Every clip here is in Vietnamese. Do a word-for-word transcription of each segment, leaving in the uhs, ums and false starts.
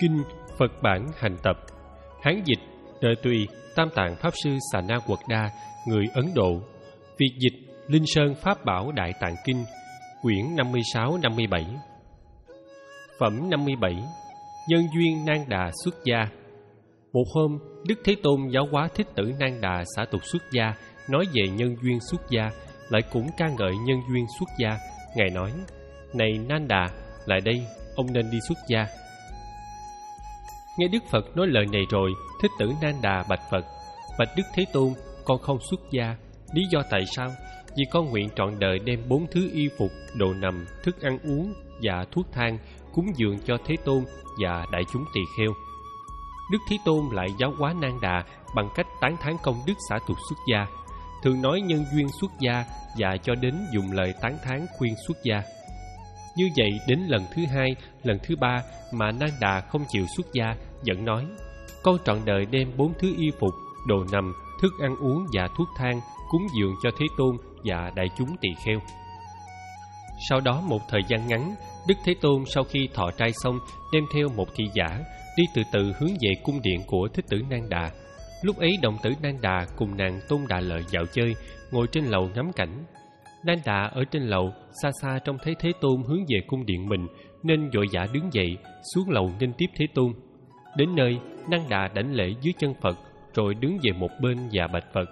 Kinh Phật Bản Hành Tập. Hán dịch Đời Tùy Tam Tạng Pháp Sư Xà Na Quật Đa, người Ấn Độ. Việt dịch Linh Sơn Pháp Bảo Đại Tạng Kinh, quyển năm mươi sáu năm mươi bảy. Phẩm năm mươi bảy. Nhân duyên Nang Đà xuất gia. Một hôm, Đức Thế Tôn giáo hóa Thích Tử Nang Đà xả tục xuất gia, nói về nhân duyên xuất gia, lại cũng ca ngợi nhân duyên xuất gia. Ngài nói: Này Nang Đà, lại đây, ông nên đi xuất gia. Nghe Đức Phật nói lời này rồi, Thích Tử Nang Đà bạch Phật: Bạch Đức Thế Tôn, con không xuất gia. Lý do tại sao? Vì con nguyện trọn đời đem bốn thứ y phục, đồ nằm, thức ăn uống và thuốc thang cúng dường cho Thế Tôn và đại chúng tỳ kheo. Đức Thế Tôn lại giáo hóa Nang Đà bằng cách tán thán công đức xả tục xuất gia, thường nói nhân duyên xuất gia và cho đến dùng lời tán thán khuyên xuất gia. Như vậy đến lần thứ hai, lần thứ ba mà Nang Đà không chịu xuất gia, vẫn nói: Con trọn đời đem bốn thứ y phục, đồ nằm, thức ăn uống và thuốc thang cúng dường cho Thế Tôn và đại chúng tỳ kheo. Sau đó một thời gian ngắn, Đức Thế Tôn sau khi thọ trai xong, đem theo một thị giả, đi từ từ hướng về cung điện của Thích Tử Nang Đà. Lúc ấy đồng tử Nang Đà cùng nàng Tôn Đà Lợi dạo chơi, ngồi trên lầu ngắm cảnh. Nang Đà ở trên lầu, xa xa trông thấy Thế Tôn hướng về cung điện mình, nên vội vã đứng dậy, xuống lầu nghênh tiếp Thế Tôn. Đến nơi, Nang Đà đảnh lễ dưới chân Phật, rồi đứng về một bên và bạch Phật: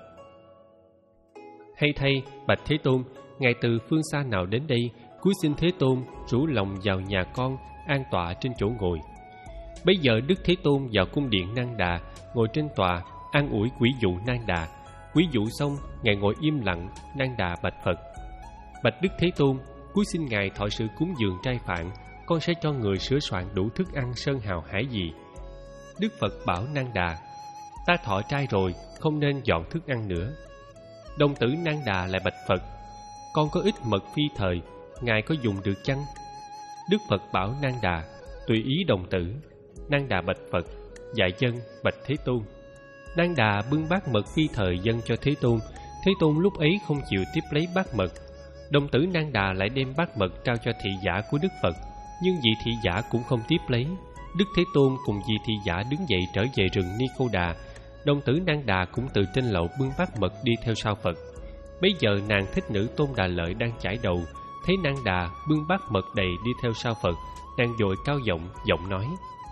Hay thay, bạch Thế Tôn, ngài từ phương xa nào đến đây? Cúi xin Thế Tôn rủ lòng vào nhà con, an tọa trên chỗ ngồi. Bây giờ Đức Thế Tôn vào cung điện Nang Đà, ngồi trên tòa, an ủi quý dụ Nang Đà. Quý dụ xong, ngài ngồi im lặng. Nang Đà bạch Phật: Bạch Đức Thế Tôn, cúi xin ngài thọ sự cúng dường trai phạn, con sẽ cho người sửa soạn đủ thức ăn sơn hào hải vị. Đức Phật bảo Nang Đà: Ta thọ trai rồi, không nên dọn thức ăn nữa. Đồng tử Nang Đà lại bạch Phật: Con có ít mật phi thời, ngài có dùng được chăng? Đức Phật bảo Nang Đà: Tùy ý đồng tử. Nang Đà bạch Phật: Dạ dân, bạch Thế Tôn. Nang Đà bưng bát mật phi thời dâng cho Thế Tôn. Thế Tôn lúc ấy không chịu tiếp lấy bát mật. Đồng tử Nang Đà lại đem bát mật trao cho thị giả của Đức Phật, nhưng vị thị giả cũng không tiếp lấy. Đức Thế Tôn cùng vị thị giả đứng dậy trở về rừng Ni Cô Đà. Đồng tử Nang Đà cũng từ trên lầu bưng bát mật đi theo sau Phật. Bây giờ nàng thích nữ Tôn Đà Lợi đang chải đầu, thấy Nang Đà bưng bát mật đầy đi theo sau Phật, nàng vội cao giọng giọng nói: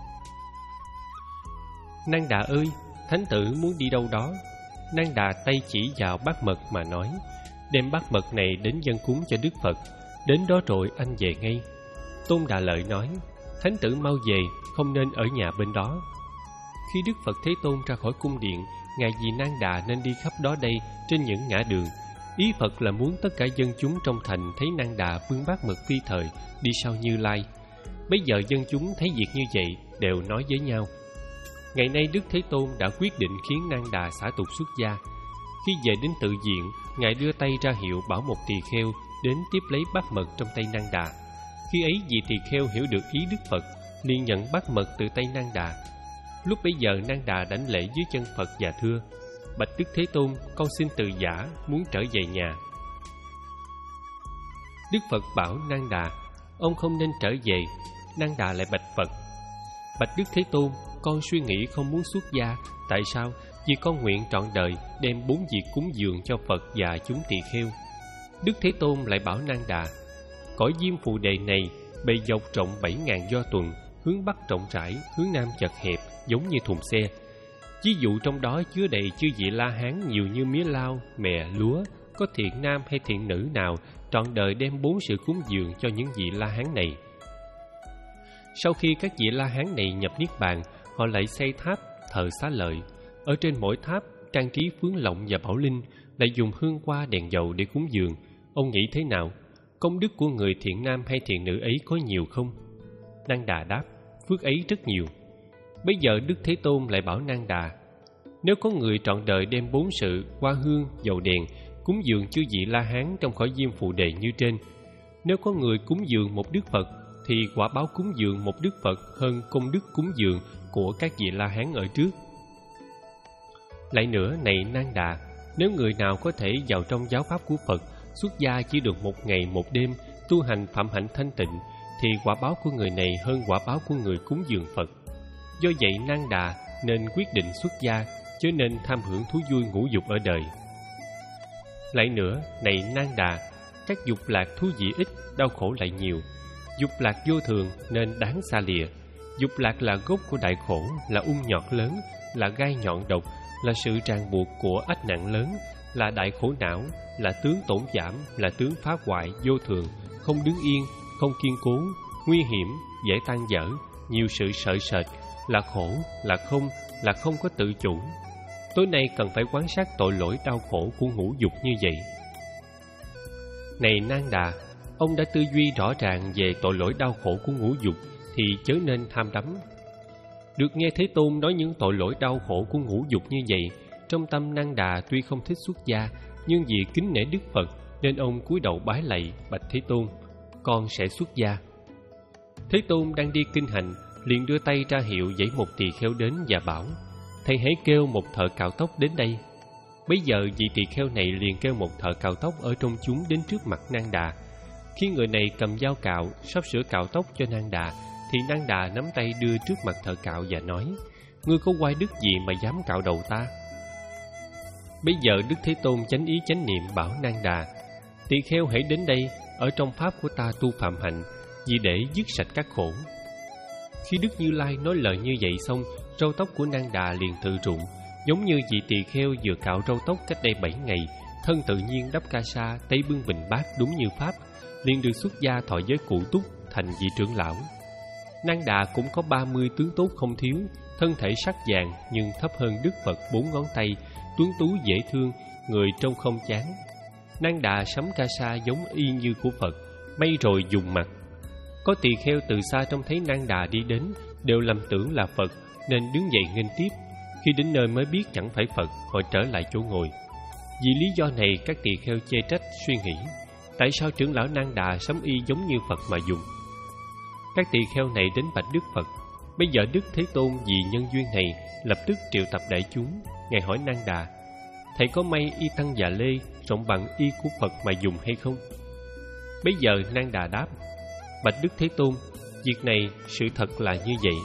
Nang Đà ơi, thánh tử muốn đi đâu đó? Nang Đà tay chỉ vào bát mật mà nói: Đem bát mật này đến dâng cúng cho Đức Phật, đến đó rồi anh về ngay. Tôn Đà Lợi nói: Thánh tử mau về, không nên ở nhà bên đó. Khi Đức Phật Thế Tôn ra khỏi cung điện, ngài vì Nang Đà nên đi khắp đó đây trên những ngã đường. Ý Phật là muốn tất cả dân chúng trong thành thấy Nang Đà bưng bát mật phi thời đi sau Như Lai. Bây giờ dân chúng thấy việc như vậy đều nói với nhau: Ngày nay Đức Thế Tôn đã quyết định khiến Nang Đà xả tục xuất gia. Khi về đến tự viện, ngài đưa tay ra hiệu bảo một tỳ kheo đến tiếp lấy bát mật trong tay Nang Đà. Khi ấy vị tỳ kheo hiểu được ý Đức Phật, liền nhận bát mật từ tay Nang Đà. Lúc bấy giờ Nang Đà đảnh lễ dưới chân Phật và thưa: Bạch Đức Thế Tôn, con xin từ giả, muốn trở về nhà. Đức Phật bảo Nang Đà: Ông không nên trở về. Nang Đà lại bạch Phật: Bạch Đức Thế Tôn, con suy nghĩ không muốn xuất gia. Tại sao? Vì con nguyện trọn đời đem bốn việc cúng dường cho Phật và chúng tỳ kheo. Đức Thế Tôn lại bảo Nang Đà: Cõi Diêm Phù Đề này bề dọc rộng bảy ngàn do tuần, hướng bắc rộng rãi, hướng nam chật hẹp, giống như thùng xe. Ví dụ trong đó chứa đầy chư vị La Hán nhiều như mía lao, mè, lúa. Có thiện nam hay thiện nữ nào trọn đời đem bốn sự cúng dường cho những vị La Hán này. Sau khi các vị La Hán này nhập niết bàn, họ lại xây tháp thờ Xá Lợi. Ở trên mỗi tháp trang trí phướng lộng và bảo linh, lại dùng hương hoa đèn dầu để cúng dường. Ông nghĩ thế nào? Công đức của người thiện nam hay thiện nữ ấy có nhiều không? Nang Đà đáp: Phước ấy rất nhiều. Bây giờ Đức Thế Tôn lại bảo Nang Đà: Nếu có người trọn đời đem bốn sự hoa hương, dầu đèn cúng dường chư vị La Hán trong cõi Diêm Phù Đề như trên, nếu có người cúng dường một Đức Phật, thì quả báo cúng dường một Đức Phật hơn công đức cúng dường của các vị La Hán ở trước. Lại nữa, này Nang Đà, nếu người nào có thể vào trong giáo pháp của Phật, xuất gia chỉ được một ngày một đêm, tu hành phạm hạnh thanh tịnh, thì quả báo của người này hơn quả báo của người cúng dường Phật. Do vậy Nang Đà nên quyết định xuất gia, chớ nên tham hưởng thú vui ngũ dục ở đời. Lại nữa, này Nang Đà, các dục lạc thú vị ít, đau khổ lại nhiều. Dục lạc vô thường nên đáng xa lìa. Dục lạc là gốc của đại khổ, là ung nhọt lớn, là gai nhọn độc, là sự ràng buộc của ách nặng lớn, là đại khổ não, là tướng tổn giảm, là tướng phá hoại vô thường, không đứng yên, không kiên cố, nguy hiểm, dễ tan dở, nhiều sự sợ sệt, là khổ, là không, là không có tự chủ. Tối nay cần phải quan sát tội lỗi đau khổ của ngũ dục như vậy. Này Nang Đà, ông đã tư duy rõ ràng về tội lỗi đau khổ của ngũ dục thì chớ nên tham đắm. Được nghe Thế Tôn nói những tội lỗi đau khổ của ngũ dục như vậy, trong tâm Nang Đà tuy không thích xuất gia, nhưng vì kính nể Đức Phật nên ông cúi đầu bái lạy bạch Thế Tôn: con sẽ xuất gia. Thế Tôn đang đi kinh hành, liền đưa tay ra hiệu dãy một tỳ kheo đến và bảo: thầy hãy kêu một thợ cạo tóc đến đây. Bấy giờ vị tỳ kheo này liền kêu một thợ cạo tóc ở trong chúng đến trước mặt Nang Đà. Khi người này cầm dao cạo sắp sửa cạo tóc cho Nang Đà, thì Nang Đà nắm tay đưa trước mặt thợ cạo và nói: ngươi có oai đức gì mà dám cạo đầu ta? Bây giờ Đức Thế Tôn chánh ý chánh niệm bảo Nang Đà: tỳ kheo hãy đến đây, ở trong pháp của ta tu phạm hạnh, vì để dứt sạch các khổ. Khi Đức Như Lai nói lời như vậy xong, râu tóc của Nang Đà liền tự rụng, giống như vị tỳ kheo vừa cạo râu tóc cách đây bảy ngày, thân tự nhiên đắp ca sa, tay bưng bình bát đúng như pháp, liền được xuất gia thọ giới cụ túc, thành vị trưởng lão. Nang Đà cũng có ba mươi tướng tốt không thiếu, thân thể sắc vàng nhưng thấp hơn Đức Phật bốn ngón tay, tuấn tú dễ thương, người trông không chán. Nang Đà sắm ca sa giống y như của Phật, may rồi dùng mặc. Có tỳ kheo từ xa trông thấy Nang Đà đi đến, đều lầm tưởng là Phật nên đứng dậy nghênh tiếp. Khi đến nơi mới biết chẳng phải Phật, họ trở lại chỗ ngồi. Vì lý do này, các tỳ kheo chê trách suy nghĩ: tại sao trưởng lão Nang Đà sắm y giống như Phật mà dùng? Các tỳ kheo này đến bạch Đức Phật. Bây giờ Đức Thế Tôn vì nhân duyên này lập tức triệu tập đại chúng. Ngài hỏi Nang Đà: thầy có may y tăng dạ lê rộng bằng y của Phật mà dùng hay không? Bây giờ Nang Đà đáp: bạch Đức Thế Tôn, việc này sự thật là như vậy.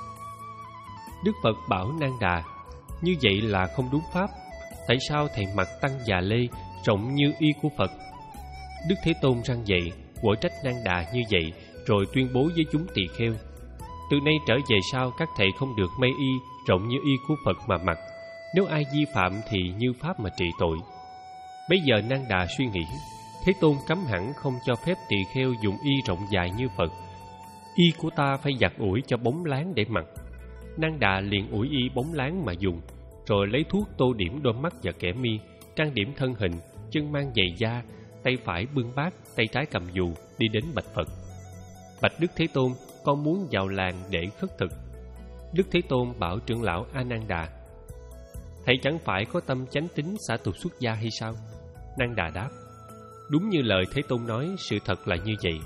Đức Phật bảo Nang Đà: như vậy là không đúng pháp. Tại sao thầy mặc tăng già lê rộng như y của Phật? Đức Thế Tôn răng dậy, quở trách Nang Đà như vậy, rồi tuyên bố với chúng tỳ kheo: từ nay trở về sau, các thầy không được may y rộng như y của Phật mà mặc. Nếu ai vi phạm thì như pháp mà trị tội. Bây giờ Nang Đà suy nghĩ: Thế Tôn cấm hẳn không cho phép tỳ kheo dùng y rộng dài như Phật. Y của ta phải giặt ủi cho bóng láng để mặc. Nang Đà liền ủi y bóng láng mà dùng, rồi lấy thuốc tô điểm đôi mắt và kẻ mi, trang điểm thân hình, chân mang giày da, tay phải bưng bát, tay trái cầm dù, đi đến bạch Phật: bạch Đức Thế Tôn, con muốn vào làng để khất thực. Đức Thế Tôn bảo trưởng lão A Nan Đà: thầy chẳng phải có tâm chánh tín xả tục xuất gia hay sao? Nang Đà đáp: đúng như lời Thế Tôn nói, sự thật là như vậy.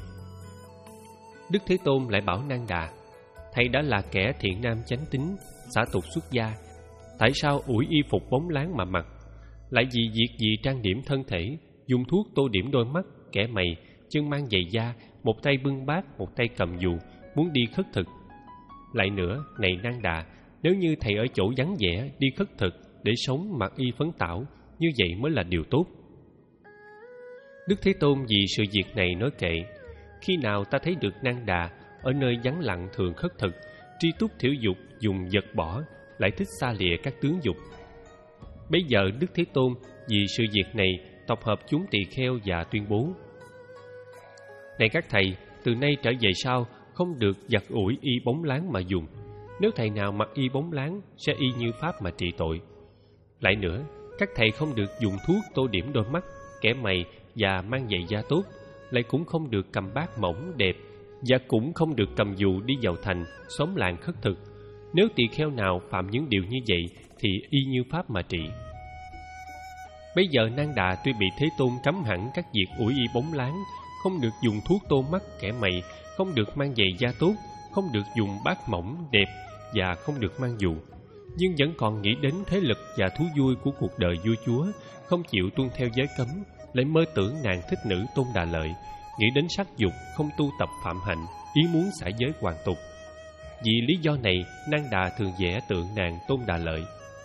Đức Thế Tôn lại bảo Nang Đà: thầy đã là kẻ thiện nam chánh tín, xả tục xuất gia, tại sao ủi y phục bóng láng mà mặc? Lại vì việc gì trang điểm thân thể, dùng thuốc tô điểm đôi mắt, kẻ mày, chân mang giày da, một tay bưng bát, một tay cầm dù, muốn đi khất thực. Lại nữa, này Nang Đà, nếu như thầy ở chỗ vắng vẻ đi khất thực để sống mặc y phấn tảo, như vậy mới là điều tốt. Đức Thế Tôn vì sự việc này nói kệ: khi nào ta thấy được Nang Đà ở nơi vắng lặng thường khất thực, tri túc thiểu dục, dùng vật bỏ, lại thích xa lìa các tướng dục. Bấy giờ Đức Thế Tôn vì sự việc này tập hợp chúng tỳ kheo và tuyên bố: này các thầy, từ nay trở về sau không được giặt ủi y bóng láng mà dùng. Nếu thầy nào mặc y bóng láng sẽ y như pháp mà trị tội. Lại nữa, các thầy không được dùng thuốc tô điểm đôi mắt, kẻ mày và mang giày da tốt, lại cũng không được cầm bát mỏng đẹp, và cũng không được cầm dù đi vào thành, xóm làng khất thực. Nếu tỳ kheo nào phạm những điều như vậy thì y như pháp mà trị. Bây giờ Nang Đà tuy bị Thế Tôn cấm hẳn các việc ủi y bóng láng, không được dùng thuốc tô mắt, kẻ mày, không được mang giày da tốt, không được dùng bát mỏng đẹp và không được mang dù, nhưng vẫn còn nghĩ đến thế lực và thú vui của cuộc đời vua chúa, không chịu tuân theo giới cấm, lại mơ tưởng nàng thích nữ Tôn Đà Lợi, nghĩ đến sắc dục, không tu tập phạm hạnh, ý muốn xả giới hoàn tục. Vì lý do này, Nang Đà thường vẽ tượng nàng Tôn Đà Lợi.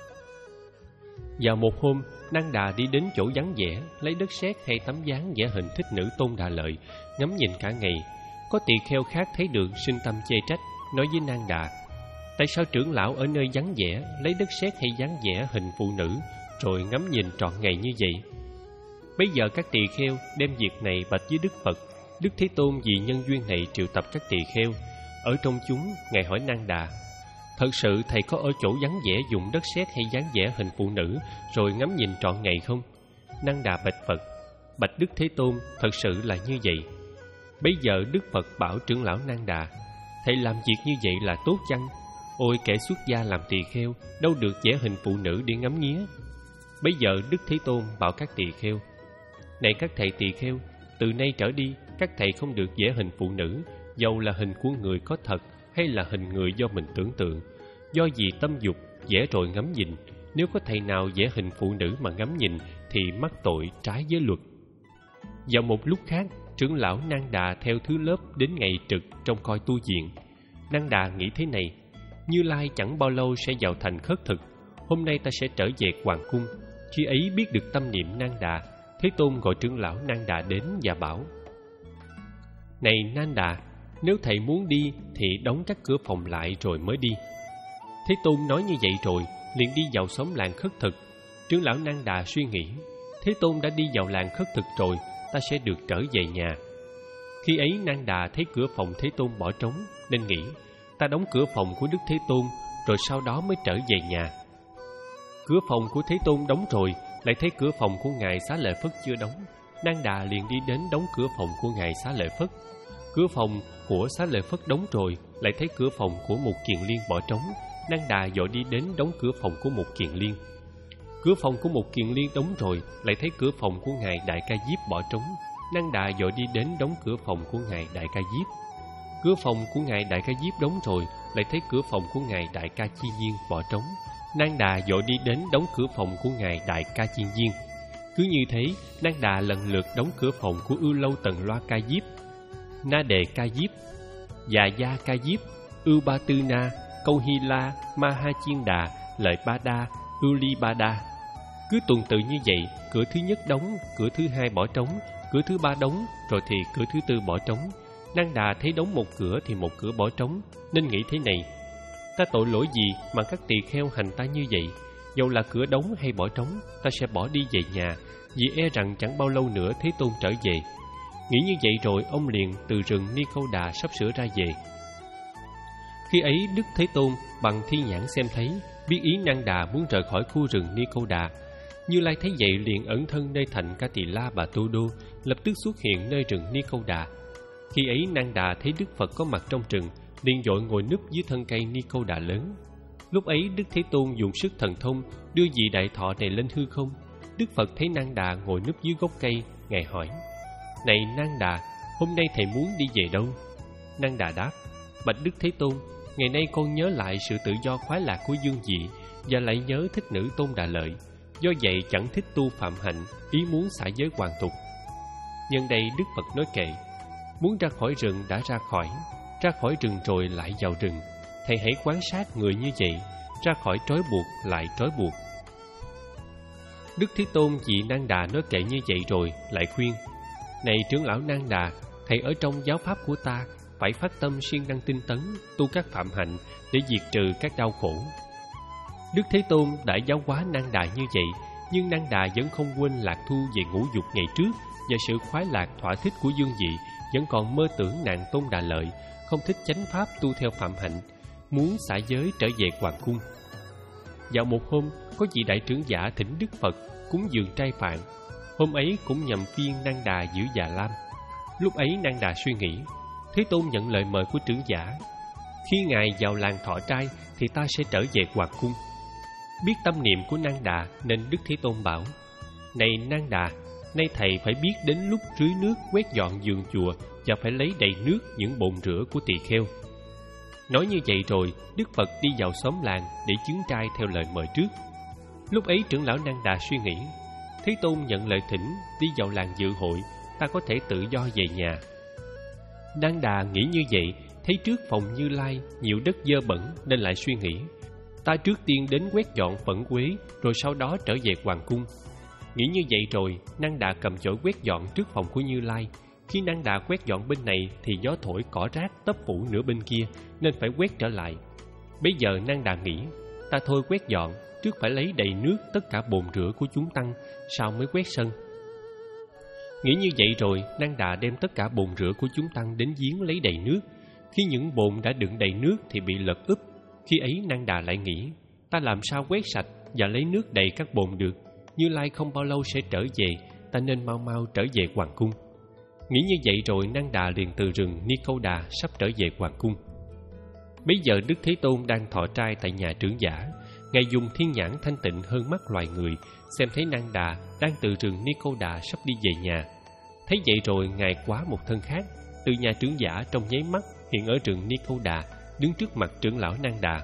Vào một hôm, Nang Đà đi đến chỗ vắng vẻ, lấy đất sét hay tấm ván vẽ hình thích nữ Tôn Đà Lợi, ngắm nhìn cả ngày. Có tỳ kheo khác thấy được, sinh tâm chê trách, nói với Nang Đà: tại sao trưởng lão ở nơi vắng vẻ lấy đất sét hay dán vẽ hình phụ nữ rồi ngắm nhìn trọn ngày như vậy? Bây giờ các tỳ kheo đem việc này bạch với Đức Phật. Đức Thế Tôn vì nhân duyên này triệu tập các tỳ kheo. Ở trong chúng, ngài hỏi Nang Đà: thật sự thầy có ở chỗ vắng vẻ dùng đất sét hay dán vẽ hình phụ nữ rồi ngắm nhìn trọn ngày không? Nang Đà bạch Phật: bạch Đức Thế Tôn, thật sự là như vậy. Bây giờ Đức Phật bảo trưởng lão Nang Đà: thầy làm việc như vậy là tốt chăng? Ôi kẻ xuất gia làm tỳ kheo, đâu được vẽ hình phụ nữ để ngắm nghía. Bây giờ Đức Thế Tôn bảo các tỳ kheo: này các thầy tỳ kheo, từ nay trở đi các thầy không được vẽ hình phụ nữ, dầu là hình của người có thật hay là hình người do mình tưởng tượng. Do vì tâm dục vẽ rồi ngắm nhìn, nếu có thầy nào vẽ hình phụ nữ mà ngắm nhìn thì mắc tội trái với luật. Vào một lúc khác, trưởng lão Nang Đà theo thứ lớp đến ngày trực trông coi tu viện. Nang Đà nghĩ thế này: Như Lai chẳng bao lâu sẽ vào thành khất thực, hôm nay ta sẽ trở về hoàng cung. Khi ấy biết được tâm niệm Nang Đà, Thế Tôn gọi trưởng lão Nang Đà đến và bảo: này Nang Đà, nếu thầy muốn đi thì đóng các cửa phòng lại rồi mới đi. Thế Tôn nói như vậy rồi liền đi vào xóm làng khất thực. Trưởng lão Nang Đà suy nghĩ: Thế Tôn đã đi vào làng khất thực rồi, ta sẽ được trở về nhà. Khi ấy Nang Đà thấy cửa phòng Thế Tôn bỏ trống nên nghĩ: ta đóng cửa phòng của Đức Thế Tôn rồi sau đó mới trở về nhà. Cửa phòng của Thế Tôn đóng rồi, lại thấy cửa phòng của ngài Xá Lợi Phất chưa đóng. Nang Đà liền đi đến đóng cửa phòng của ngài Xá Lợi Phất. Cửa phòng của Xá Lợi Phất đóng rồi, lại thấy cửa phòng của Mục Kiền Liên bỏ trống. Nang Đà vội đi đến đóng cửa phòng của Mục Kiền Liên. Cửa phòng của Mục Kiền Liên đóng rồi, lại thấy cửa phòng của ngài Đại Ca Diếp bỏ trống. Nang Đà vội đi đến đóng cửa phòng của ngài Đại Ca Diếp. Cửa phòng của ngài Đại Ca Diếp đóng rồi, lại thấy cửa phòng của ngài Đại Ca Chi Viên bỏ trống. Nang Đà vội đi đến đóng cửa phòng của ngài Đại Ca Chi Viên. Cứ như thế, Nang Đà lần lượt đóng cửa phòng của Ưu Lâu Tần Loa Ca Diếp, Na Đề Ca Diếp, Già Gia Ca Diếp, Ưu Ba Tư Na, Câu Hy La, Ma Ha Chiên Đà, Lợi Ba Đa, Ưu Ly Ba Đa. Cứ tuần tự như vậy, cửa thứ nhất đóng, cửa thứ hai bỏ trống, cửa thứ ba đóng, rồi thì cửa thứ tư bỏ trống. Nang Đà thấy đóng một cửa thì một cửa bỏ trống, nên nghĩ thế này: ta tội lỗi gì mà các tỳ kheo hành ta như vậy? Dầu là cửa đóng hay bỏ trống, ta sẽ bỏ đi về nhà, vì e rằng chẳng bao lâu nữa Thế Tôn trở về. Nghĩ như vậy rồi, ông liền từ rừng Ni Câu Đà sắp sửa ra về. Khi ấy Đức Thế Tôn bằng thiên nhãn xem thấy, biết ý Nang Đà muốn rời khỏi khu rừng Ni Câu Đà. Như Lai thấy vậy liền ẩn thân nơi thành Ca Tỳ La Bà Tô Đô, lập tức xuất hiện nơi rừng Ni Câu Đà. Khi ấy Nang Đà thấy Đức Phật có mặt trong rừng, liền vội ngồi núp dưới thân cây Ni Câu Đà lớn. Lúc ấy Đức Thế Tôn dùng sức thần thông đưa vị đại thọ này lên hư không. Đức Phật thấy Nang Đà ngồi núp dưới gốc cây, ngài hỏi: này Nang Đà, hôm nay thầy muốn đi về đâu? Nang Đà đáp: bạch Đức Thế Tôn, ngày nay con nhớ lại sự tự do khoái lạc của dương vị, và lại nhớ thích nữ Tôn Đà Lợi. Do vậy chẳng thích tu phạm hạnh, ý muốn xả giới hoàn tục. Nhân đây Đức Phật nói kệ: muốn ra khỏi rừng đã ra khỏi, ra khỏi rừng rồi lại vào rừng. Thầy hãy quan sát người như vậy, ra khỏi trói buộc lại trói buộc. Đức Thế Tôn vì Nang Đà nói kệ như vậy rồi lại khuyên: này trưởng lão Nang Đà, thầy ở trong giáo pháp của ta phải phát tâm siêng năng tinh tấn, tu các phạm hạnh để diệt trừ các đau khổ. Đức Thế Tôn đã giáo hóa Nang Đà như vậy, nhưng Nang Đà vẫn không quên lạc thu về ngũ dục ngày trước và sự khoái lạc thỏa thích của dương vị, vẫn còn mơ tưởng nàng Tôn Đà Lợi, không thích chánh pháp tu theo phạm hạnh, muốn xả giới trở về hoàng cung. Vào một hôm, có vị đại trưởng giả thỉnh Đức Phật cúng dường trai phạn. Hôm ấy cũng nhằm phiên Nang Đà giữ Già Lam. Lúc ấy Nang Đà suy nghĩ: Thế Tôn nhận lời mời của trưởng giả, khi ngài vào làng thọ trai thì ta sẽ trở về hoàng cung. Biết tâm niệm của Nang Đà nên Đức Thế Tôn bảo: này Nang Đà, nay thầy phải biết đến lúc rưới nước quét dọn vườn chùa và phải lấy đầy nước những bồn rửa của tỳ kheo. Nói như vậy rồi, Đức Phật đi vào xóm làng để chứng trai theo lời mời trước. Lúc ấy trưởng lão Nang Đà suy nghĩ: Thế Tôn nhận lời thỉnh đi vào làng dự hội, ta có thể tự do về nhà. Nang Đà nghĩ như vậy thấy trước phòng Như Lai nhiều đất dơ bẩn nên lại suy nghĩ, ta trước tiên đến quét dọn phẫn uế, rồi sau đó trở về hoàng cung. Nghĩ như vậy rồi, Năng Đà cầm chổi quét dọn trước phòng của Như Lai. Khi Năng Đà quét dọn bên này thì gió thổi cỏ rác tấp phủ nửa bên kia, nên phải quét trở lại. Bây giờ Năng Đà nghĩ, ta thôi quét dọn, trước phải lấy đầy nước tất cả bồn rửa của chúng tăng, sau mới quét sân. Nghĩ như vậy rồi, Năng Đà đem tất cả bồn rửa của chúng tăng đến giếng lấy đầy nước. Khi những bồn đã đựng đầy nước thì bị lật úp. Khi ấy Năng Đà lại nghĩ, ta làm sao quét sạch và lấy nước đầy các bồn được? Như Lai không bao lâu sẽ trở về, ta nên mau mau trở về hoàng cung. Nghĩ như vậy rồi, Năng Đà liền từ rừng Ni Câu Đà sắp trở về hoàng cung. Bây giờ Đức Thế Tôn đang thọ trai tại nhà trưởng giả. Ngài dùng thiên nhãn thanh tịnh hơn mắt loài người, xem thấy Năng Đà đang từ rừng Ni Câu Đà sắp đi về nhà. Thấy vậy rồi, Ngài quá một thân khác, từ nhà trưởng giả trong nháy mắt hiện ở rừng Ni Câu Đà, đứng trước mặt trưởng lão Năng Đà.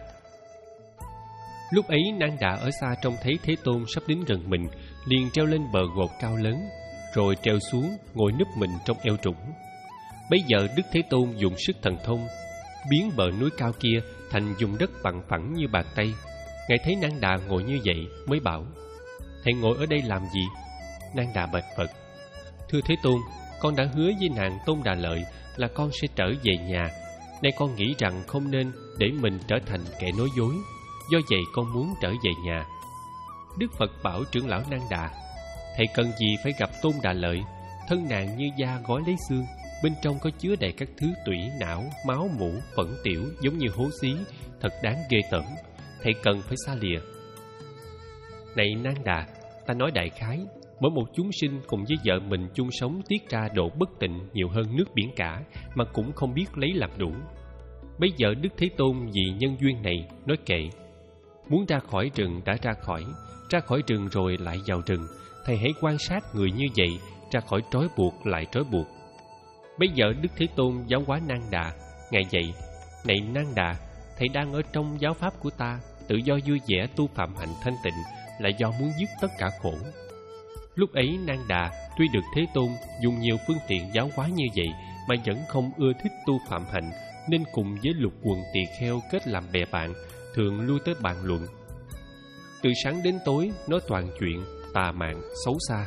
Lúc ấy Năng Đà ở xa trông thấy Thế Tôn sắp đến gần mình, liền treo lên bờ gột cao lớn, rồi treo xuống ngồi núp mình trong eo trũng. Bây giờ Đức Thế Tôn dùng sức thần thông biến bờ núi cao kia thành vùng đất bằng phẳng như bàn tay. Ngài thấy Năng Đà ngồi như vậy mới bảo, thầy ngồi ở đây làm gì? Năng Đà bạch Phật, thưa Thế Tôn, con đã hứa với nàng Tôn Đà Lợi là con sẽ trở về nhà. Nay con nghĩ rằng không nên để mình trở thành kẻ nói dối, do vậy con muốn trở về nhà. Đức Phật bảo trưởng lão Năng Đà, thầy cần gì phải gặp Tôn Đà Lợi? Thân nàng như da gói lấy xương, bên trong có chứa đầy các thứ tủy, não, máu, mủ, phẫn tiểu giống như hố xí, thật đáng ghê tởm. Thầy cần phải xa lìa. Này Năng Đà, ta nói đại khái, mỗi một chúng sinh cùng với vợ mình chung sống tiết ra độ bất tịnh nhiều hơn nước biển cả, mà cũng không biết lấy làm đủ. Bây giờ Đức Thế Tôn vì nhân duyên này nói kệ, muốn ra khỏi rừng đã ra khỏi, ra khỏi rừng rồi lại vào rừng. Thầy hãy quan sát người như vậy, ra khỏi trói buộc lại trói buộc. Bây giờ Đức Thế Tôn giáo hóa Năng Đà. Ngài dạy, này Năng Đà, thầy đang ở trong giáo pháp của ta, tự do vui vẻ tu phạm hạnh thanh tịnh, là do muốn dứt tất cả khổ. Lúc ấy Năng Đà tuy được Thế Tôn dùng nhiều phương tiện giáo hóa như vậy mà vẫn không ưa thích tu phạm hạnh, nên cùng với lục quần tỳ kheo kết làm bè bạn, thường lui tới bàn luận. Từ sáng đến tối nói toàn chuyện tà mạn xấu xa.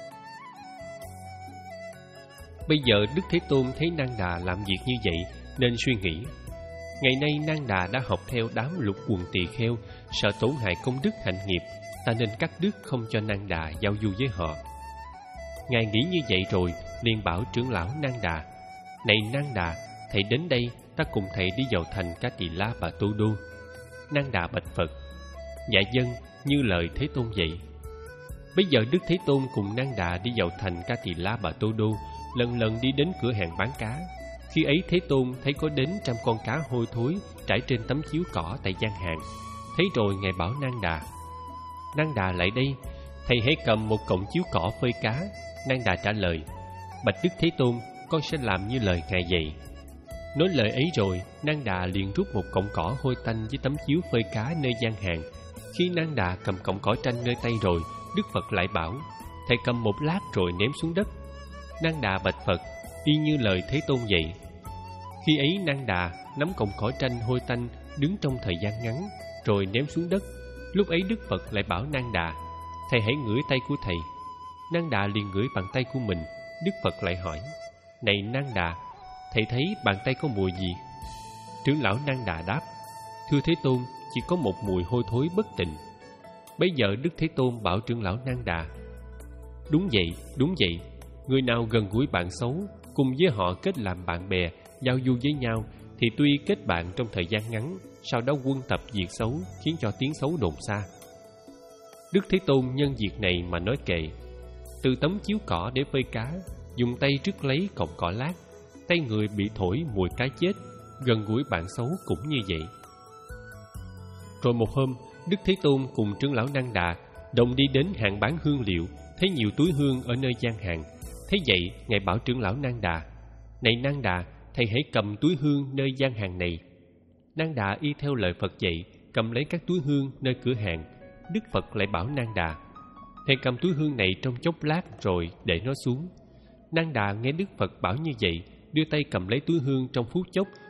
Bây giờ Đức Thế Tôn thấy Năng Đà làm việc như vậy nên suy nghĩ, ngày nay Năng Đà đã học theo đám lục quần tỳ kheo, sợ tổn hại công đức hạnh nghiệp, ta nên cắt đứt không cho Năng Đà giao du với họ. Ngài nghĩ như vậy rồi liền bảo trưởng lão Năng Đà, này Năng Đà, thầy đến đây, ta cùng thầy đi vào thành Ca Tỳ La Bà Tô Đô. Năng Đà bạch Phật, dạ dân, như lời Thế Tôn vậy. Bây giờ Đức Thế Tôn cùng Năng Đà đi vào thành Ca Tỳ La Bà Tô Đô, lần lần đi đến cửa hàng bán cá. Khi ấy Thế Tôn thấy có đến trăm con cá hôi thối trải trên tấm chiếu cỏ tại gian hàng. Thấy rồi Ngài bảo Năng Đà, Năng Đà lại đây, thầy hãy cầm một cọng chiếu cỏ phơi cá. Năng Đà trả lời, bạch Đức Thế Tôn, con sẽ làm như lời Ngài dạy. Nói lời ấy rồi, Năng Đà liền rút một cọng cỏ hôi tanh với tấm chiếu phơi cá nơi gian hàng. Khi Năng Đà cầm cọng cỏ tranh nơi tay rồi, Đức Phật lại bảo, thầy cầm một lát rồi ném xuống đất. Năng Đà bạch Phật, y như lời Thế Tôn vậy. Khi ấy Năng Đà nắm cọng cỏ tranh hôi tanh đứng trong thời gian ngắn, rồi ném xuống đất. Lúc ấy Đức Phật lại bảo Năng Đà, thầy hãy ngửi tay của thầy. Năng Đà liền ngửi bàn tay của mình. Đức Phật lại hỏi, này Năng Đà, thầy thấy bàn tay có mùi gì? Trưởng lão Năng Đà đáp, thưa Thế Tôn, chỉ có một mùi hôi thối bất tịnh. Bây giờ Đức Thế Tôn bảo trưởng lão Năng Đà, đúng vậy, đúng vậy. Người nào gần gũi bạn xấu, cùng với họ kết làm bạn bè, giao du với nhau, thì tuy kết bạn trong thời gian ngắn, sau đó quân tập việc xấu, khiến cho tiếng xấu đồn xa. Đức Thế Tôn nhân việc này mà nói kệ, từ tấm chiếu cỏ để phơi cá, dùng tay rứt lấy cọng cỏ lát, tay người bị thổi mùi cá chết, gần gũi bạn xấu cũng như vậy. Rồi một hôm, Đức Thế Tôn cùng trưởng lão Năng Đà đồng đi đến hàng bán hương liệu, thấy nhiều túi hương ở nơi gian hàng. Thế vậy, Ngài bảo trưởng lão Năng Đà, này Năng Đà, thầy hãy cầm túi hương nơi gian hàng này. Năng Đà y theo lời Phật dạy, cầm lấy các túi hương nơi cửa hàng. Đức Phật lại bảo Năng Đà, thầy cầm túi hương này trong chốc lát rồi để nó xuống. Năng Đà nghe Đức Phật bảo như vậy, đưa tay cầm lấy túi hương trong phút chốc,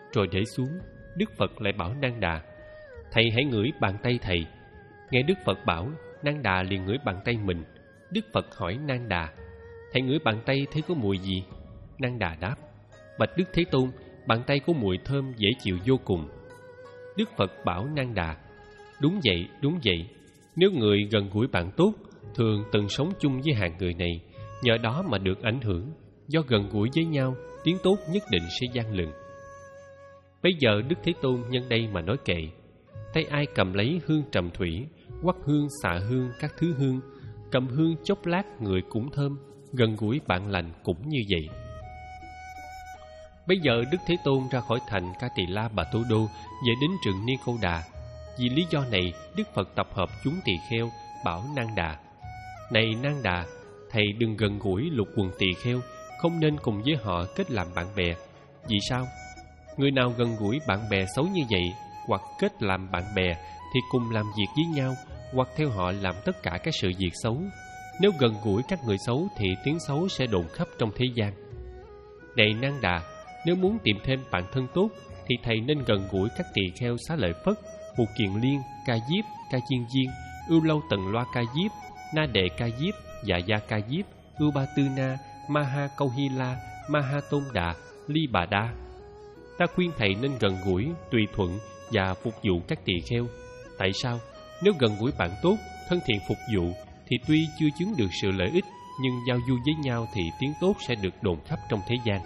rồi để xuống. Đức Phật lại bảo Nang Đà: Thầy hãy ngửi bàn tay thầy. Nghe Đức Phật bảo, Nang Đà liền ngửi bàn tay mình. Đức Phật hỏi Nang Đà: Thầy ngửi bàn tay thấy có mùi gì? Nang Đà đáp: Bạch Đức Thế Tôn, bàn tay có mùi thơm dễ chịu vô cùng. Đức Phật bảo Nang Đà: Đúng vậy, đúng vậy. Nếu người gần gũi bạn tốt, thường từng sống chung với hàng người này, nhờ đó mà được ảnh hưởng. Do gần gũi với nhau, tiếng tốt nhất định sẽ vang lừng. Bây giờ Đức Thế Tôn nhân đây mà nói kệ: Tay ai cầm lấy hương trầm thủy, quắc hương xạ hương các thứ hương, cầm hương chốc lát người cũng thơm, gần gũi bạn lành cũng như vậy. Bây giờ Đức Thế Tôn ra khỏi thành Ca Tỳ La Bà Tô Đô, về đến rừng Ni Câu Đà. Vì lý do này, Đức Phật tập hợp chúng tỳ kheo, bảo Nang Đà: Này Nang Đà, thầy đừng gần gũi lục quần tỳ kheo, không nên cùng với họ kết làm bạn bè. Vì sao? Người nào gần gũi bạn bè xấu như vậy, hoặc kết làm bạn bè, thì cùng làm việc với nhau, hoặc theo họ làm tất cả các sự việc xấu. Nếu gần gũi các người xấu thì tiếng xấu sẽ đồn khắp trong thế gian. Này Nang Đà, nếu muốn tìm thêm bạn thân tốt, thì thầy nên gần gũi các tỳ kheo Xá Lợi Phất, Mục Kiền Liên, Ca Diếp, Ca Chiên Diên, Ưu Lâu Tần Loa Ca Diếp, Na Đệ Ca Diếp, Dạ Gia Ca Diếp, Ưu Ba Tư Na, Ma Ha Câu Hy La, Ma Ha Tôn Đà, Ly Bà Đa. Ta khuyên thầy nên gần gũi, tùy thuận và phục vụ các tỳ kheo. Tại sao? Nếu gần gũi bạn tốt, thân thiện phục vụ, thì tuy chưa chứng được sự lợi ích, nhưng giao du với nhau thì tiếng tốt sẽ được đồn khắp trong thế gian.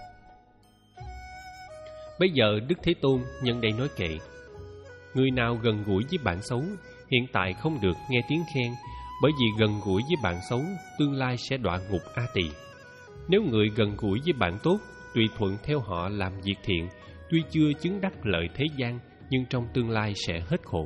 Bây giờ Đức Thế Tôn nhân đây nói kệ: Người nào gần gũi với bạn xấu, hiện tại không được nghe tiếng khen, bởi vì gần gũi với bạn xấu, tương lai sẽ đọa ngục A Tỳ. Nếu người gần gũi với bạn tốt, tùy thuận theo họ làm việc thiện, tuy chưa chứng đắc lợi thế gian, nhưng trong tương lai sẽ hết khổ.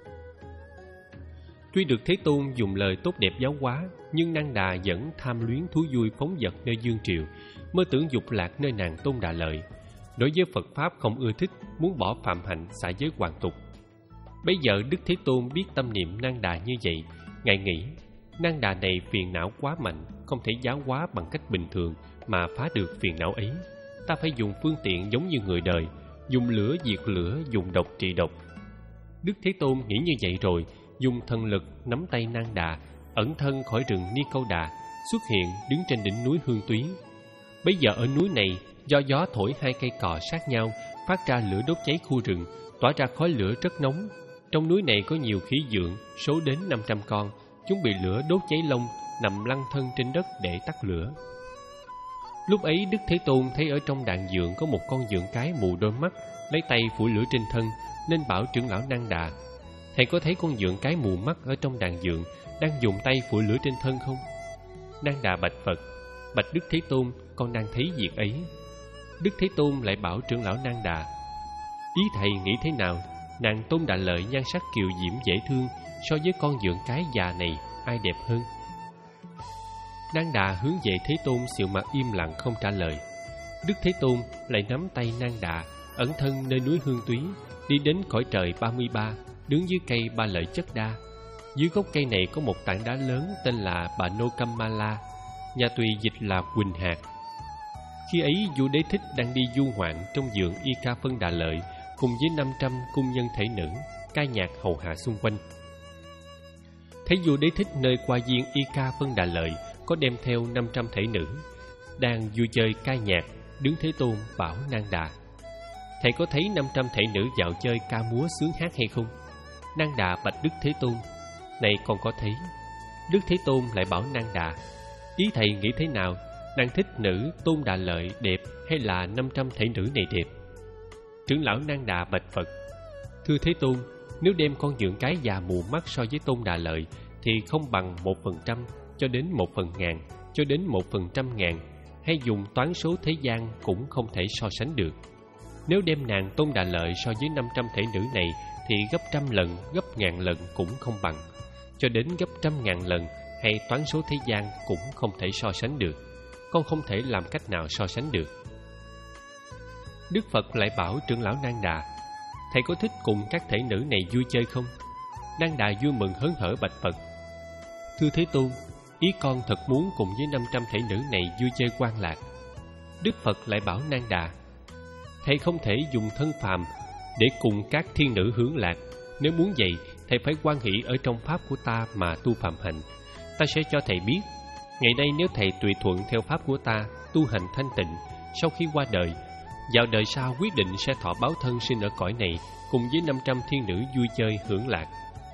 Tuy được Thế Tôn dùng lời tốt đẹp giáo hóa, nhưng Nang Đà vẫn tham luyến thú vui phóng dật nơi dương triều, mơ tưởng dục lạc nơi nàng Tôn Đà Lợi. Đối với Phật Pháp không ưa thích, muốn bỏ phạm hạnh xả giới hoàn tục. Bây giờ Đức Thế Tôn biết tâm niệm Nang Đà như vậy, Ngài nghĩ: Nang Đà này phiền não quá mạnh, không thể giáo hóa bằng cách bình thường mà phá được phiền não ấy. Ta phải dùng phương tiện giống như người đời, dùng lửa diệt lửa, dùng độc trị độc. Đức Thế Tôn nghĩ như vậy rồi, dùng thần lực nắm tay Nang Đà, ẩn thân khỏi rừng Ni Câu Đà, xuất hiện đứng trên đỉnh núi Hương Túy. Bây giờ ở núi này, do gió thổi hai cây cò sát nhau, phát ra lửa đốt cháy khu rừng, tỏa ra khói lửa rất nóng. Trong núi này có nhiều khí dượng, số đến năm trăm con. Chúng bị lửa đốt cháy lông, nằm lăn thân trên đất để tắt lửa. Lúc ấy Đức Thế Tôn thấy ở trong đàn dượng có một con dượng cái mù đôi mắt, lấy tay phủi lửa trên thân, nên bảo trưởng lão Nang Đà: Thầy có thấy con dượng cái mù mắt ở trong đàn dượng đang dùng tay phủi lửa trên thân không? Nang Đà bạch Phật: Bạch Đức Thế Tôn, con đang thấy việc ấy. Đức Thế Tôn lại bảo trưởng lão Nang Đà: Ý thầy nghĩ thế nào? Nàng Tôn Đà Lợi nhan sắc kiều diễm dễ thương, so với con dượng cái già này, ai đẹp hơn? Nang Đà hướng về Thế Tôn, xịu mặt im lặng không trả lời. Đức Thế Tôn lại nắm tay Nang Đà, ẩn thân nơi núi Hương Túy, đi đến cõi trời ba mươi ba, đứng dưới cây Ba Lợi Chất Đa. Dưới gốc cây này có một tảng đá lớn tên là Bà Nô Cam Ma La, nhà tùy dịch là Quỳnh Hạt. Khi ấy vua Đế Thích đang đi du hoạn trong vườn Y Ca Phân Đà Lợi, cùng với năm trăm cung nhân thể nữ, ca nhạc hầu hạ xung quanh. Thấy vua Đế Thích nơi qua viên Y Ca Phân Đà Lợi có đem theo năm trăm thể nữ, đang vui chơi ca nhạc, đứng Thế Tôn bảo Nang Đà: Thầy có thấy năm trăm thể nữ dạo chơi ca múa sướng hát hay không? Nang Đà bạch Đức Thế Tôn: Này con có thấy. Đức Thế Tôn lại bảo Nang Đà: Ý thầy nghĩ thế nào? Nàng thích nữ Tôn Đà Lợi đẹp hay là năm trăm thể nữ này đẹp? Trưởng lão Nang Đà bạch Phật: Thưa Thế Tôn, nếu đem con dượng cái già mù mắt so với Tôn Đà Lợi thì không bằng một phần trăm cho đến một phần ngàn cho đến một phần trăm ngàn, hay dùng toán số thế gian cũng không thể so sánh được. Nếu đem nàng Tôn Đà Lợi so với năm trăm thể nữ này thì gấp trăm lần, gấp ngàn lần cũng không bằng, cho đến gấp trăm ngàn lần hay toán số thế gian cũng không thể so sánh được. Con không thể làm cách nào so sánh được. Đức Phật lại bảo trưởng lão Nang Đà: Thầy có thích cùng các thể nữ này vui chơi không? Nang Đà vui mừng hớn hở bạch Phật: Thưa Thế Tôn, ý con thật muốn cùng với năm trăm thể nữ này vui chơi quan lạc. Đức Phật lại bảo Nang Đà: thầy không thể dùng thân phàm để cùng các thiên nữ hưởng lạc. Nếu muốn vậy, thầy phải hoan hỷ ở trong pháp của ta mà tu phạm hạnh. Ta sẽ cho thầy biết, ngày nay nếu thầy tùy thuận theo pháp của ta, tu hành thanh tịnh, sau khi qua đời, vào đời sau quyết định sẽ thọ báo thân sinh ở cõi này, cùng với năm trăm thiên nữ vui chơi hưởng lạc.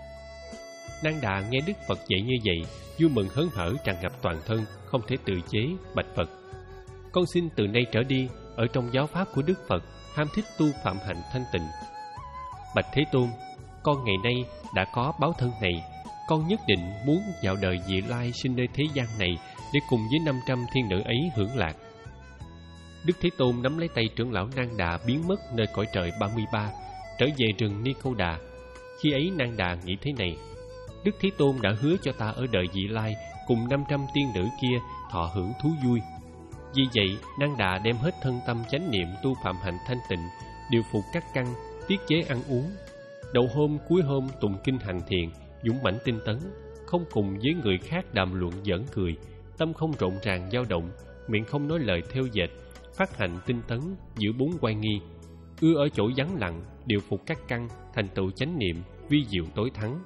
Nang Đà nghe Đức Phật dạy như vậy, vui mừng hớn hở tràn ngập toàn thân, không thể tự chế, bạch Phật: con xin từ nay trở đi, ở trong giáo pháp của Đức Phật, ham thích tu phạm hạnh thanh tịnh. Bạch Thế Tôn, con ngày nay đã có báo thân này, con nhất định muốn vào đời vị lai sinh nơi thế gian này để cùng với năm trăm thiên nữ ấy hưởng lạc. Đức Thế Tôn nắm lấy tay trưởng lão Nang Đà biến mất nơi cõi trời ba mươi ba, trở về rừng Ni Câu Đà. Khi ấy Nang Đà nghĩ thế này: Đức Thế Tôn đã hứa cho ta ở đời vị lai cùng năm trăm tiên nữ kia thọ hưởng thú vui. Vì vậy, Nang Đà đem hết thân tâm chánh niệm tu phạm hạnh thanh tịnh, điều phục các căn, tiết chế ăn uống. Đầu hôm cuối hôm tụng kinh hành thiền, dũng mãnh tinh tấn, không cùng với người khác đàm luận giỡn cười, tâm không rộn ràng dao động, miệng không nói lời theo dệt, phát hành tinh tấn, giữ bốn oai nghi, ưa ở chỗ vắng lặng, điều phục các căn, thành tựu chánh niệm, vi diệu tối thắng.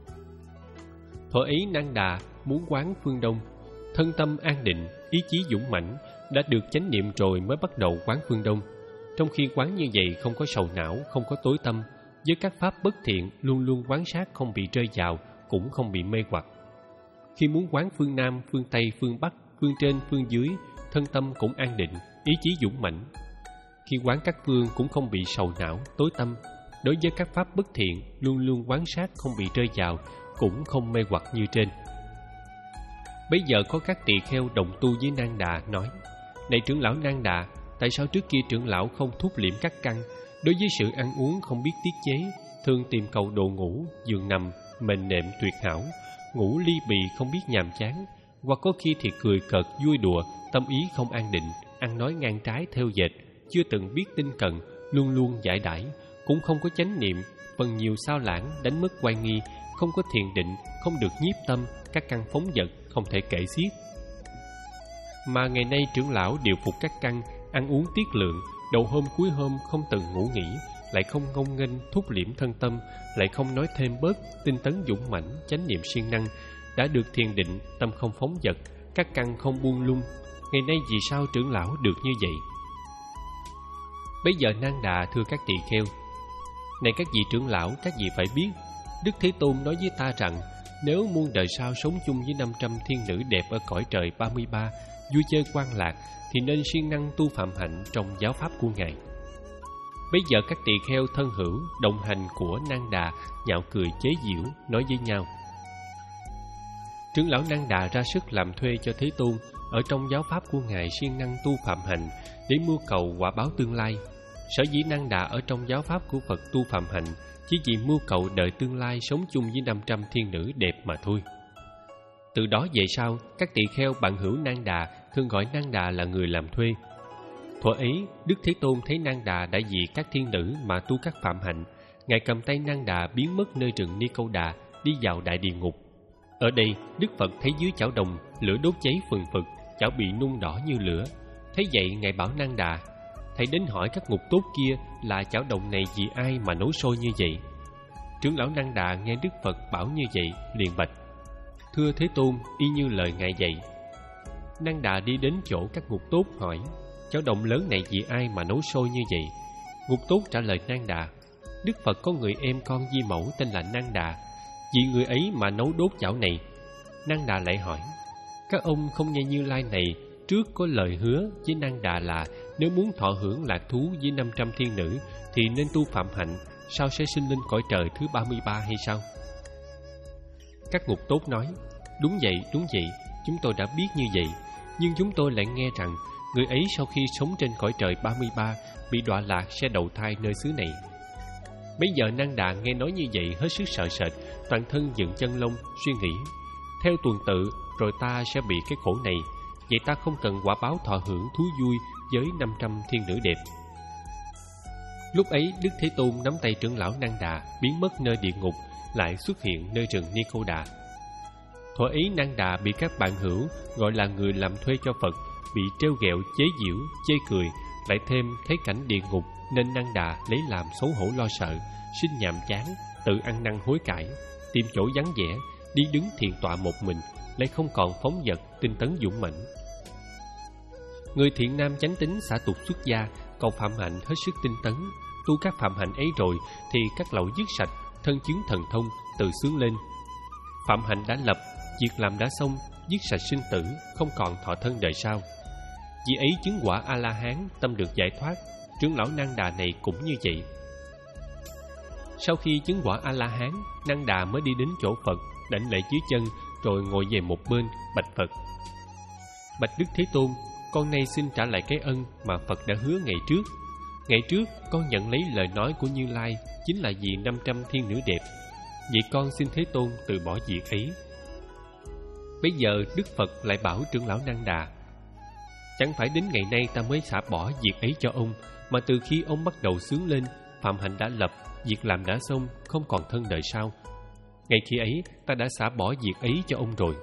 Thuở ấy Nang Đà muốn quán phương Đông, thân tâm an định, ý chí dũng mãnh, đã được chánh niệm rồi mới bắt đầu quán phương Đông. Trong khi quán như vậy không có sầu não, không có tối tâm, với các pháp bất thiện luôn luôn quán sát, không bị rơi vào, cũng không bị mê hoặc. Khi muốn quán phương Nam, phương Tây, phương Bắc, phương trên, phương dưới, thân tâm cũng an định, ý chí dũng mãnh. Khi quán các phương cũng không bị sầu não, tối tâm. Đối với các pháp bất thiện luôn luôn quán sát, không bị rơi vào, cũng không mê hoặc như trên. Bây giờ có các tỳ kheo đồng tu với Nang Đà nói: này trưởng lão Nang Đà, tại sao trước kia trưởng lão không thúc liễm các căn, đối với sự ăn uống không biết tiết chế, thường tìm cầu đồ ngủ, giường nằm, mền nệm tuyệt hảo, ngủ ly bì không biết nhàm chán, hoặc có khi thì cười cợt vui đùa, tâm ý không an định, ăn nói ngang trái theo dệt, chưa từng biết tinh cần, luôn luôn giải đãi, cũng không có chánh niệm, phần nhiều sao lãng, đánh mất oai nghi, không có thiền định, không được nhiếp tâm, các căn phóng dật, không thể kể xiết. Mà ngày nay trưởng lão điều phục các căn, ăn uống tiết lượng, đầu hôm cuối hôm không từng ngủ nghỉ, lại không ngông nghênh thúc liễm thân tâm, lại không nói thêm bớt, tinh tấn dũng mãnh, chánh niệm siêng năng, đã được thiền định, tâm không phóng dật, các căn không buông lung. Ngày nay vì sao trưởng lão được như vậy? Bây giờ Nang Đà thưa các tỳ kheo: này các vị trưởng lão, các vị phải biết, Đức Thế Tôn nói với ta rằng, nếu muôn đời sau sống chung với năm trăm thiên nữ đẹp ở cõi trời ba mươi ba, vui chơi quan lạc, thì nên siêng năng tu phạm hạnh trong giáo pháp của Ngài. Bây giờ các tỳ kheo thân hữu, đồng hành của Nang Đà nhạo cười chế giễu, nói với nhau: trưởng lão Nang Đà ra sức làm thuê cho Thế Tôn, ở trong giáo pháp của Ngài siêng năng tu phạm hạnh để mưu cầu quả báo tương lai. Sở dĩ Nang Đà ở trong giáo pháp của Phật tu phạm hạnh chỉ vì mưu cầu đời tương lai sống chung với năm trăm thiên nữ đẹp mà thôi. Từ đó về sau, các tỳ kheo bạn hữu Nang Đà thường gọi Nang Đà là người làm thuê. Thuở ấy, Đức Thế Tôn thấy Nang Đà đã vì các thiên nữ mà tu các phạm hạnh, Ngài cầm tay Nang Đà biến mất nơi rừng Ni Câu Đà, đi vào đại địa ngục. Ở đây, Đức Phật thấy dưới chảo đồng lửa đốt cháy phừng phực, chảo bị nung đỏ như lửa. Thấy vậy, Ngài bảo Nang Đà: thầy đến hỏi các ngục tốt kia là chảo đồng này vì ai mà nấu sôi như vậy. Trưởng lão Nang Đà nghe Đức Phật bảo như vậy, liền bạch: thưa Thế Tôn, y như lời Ngài dạy. Nang Đà đi đến chỗ các ngục tốt hỏi: chảo đồng lớn này vì ai mà nấu sôi như vậy? Ngục tốt trả lời Nang Đà: Đức Phật có người em con di mẫu tên là Nang Đà, vì người ấy mà nấu đốt chảo này. Nang Đà lại hỏi: các ông không nghe Như Lai này trước có lời hứa với Nang Đà là nếu muốn thọ hưởng lạc thú với năm trăm thiên nữ thì nên tu phạm hạnh, sao sẽ sinh lên cõi trời thứ ba mươi ba hay sao? Các ngục tốt nói: đúng vậy, đúng vậy, chúng tôi đã biết như vậy, nhưng chúng tôi lại nghe rằng người ấy sau khi sống trên cõi trời ba mươi ba bị đọa lạc sẽ đầu thai nơi xứ này. Bây giờ Nang Đà nghe nói như vậy hết sức sợ sệt, toàn thân dựng chân lông, suy nghĩ: theo tuần tự rồi ta sẽ bị cái khổ này, vậy ta không cần quả báo thọ hưởng thú vui với năm trăm thiên nữ đẹp. Lúc ấy Đức Thế Tôn nắm tay trưởng lão Nang Đà biến mất nơi địa ngục, lại xuất hiện nơi rừng Ni Câu Đà. Thuở ấy Nang Đà bị các bạn hữu gọi là người làm thuê cho Phật, bị trêu ghẹo chế giễu, chê cười, lại thêm thấy cảnh địa ngục nên Năng Đà lấy làm xấu hổ lo sợ, sinh nhàm chán, tự ăn năn hối cải, tìm chỗ vắng vẻ, đi đứng thiền tọa một mình, lại không còn phóng dật, tinh tấn dũng mãnh. Người thiện nam chánh tín xả tục xuất gia, còn phạm hạnh hết sức tinh tấn, tu các phạm hạnh ấy rồi thì các lậu dứt sạch, thân chứng thần thông, tự sướng lên. Phạm hạnh đã lập, việc làm đã xong, dứt sạch sinh tử, không còn thọ thân đời sau. Vì ấy chứng quả A-la-hán, tâm được giải thoát. Trưởng lão Năng Đà này cũng như vậy. Sau khi chứng quả A-la-hán, Năng Đà mới đi đến chỗ Phật, đảnh lễ dưới chân, rồi ngồi về một bên, bạch Phật: Bạch Đức Thế Tôn, con nay xin trả lại cái ân mà Phật đã hứa ngày trước. Ngày trước, con nhận lấy lời nói của Như Lai, chính là vì năm trăm thiên nữ đẹp. Vậy con xin Thế Tôn từ bỏ việc ấy. Bây giờ Đức Phật lại bảo trưởng lão Năng Đà: Chẳng phải đến ngày nay ta mới xả bỏ việc ấy cho ông, mà từ khi ông bắt đầu sướng lên, phạm hạnh đã lập, việc làm đã xong, không còn thân đời sau. Ngày khi ấy, ta đã xả bỏ việc ấy cho ông rồi.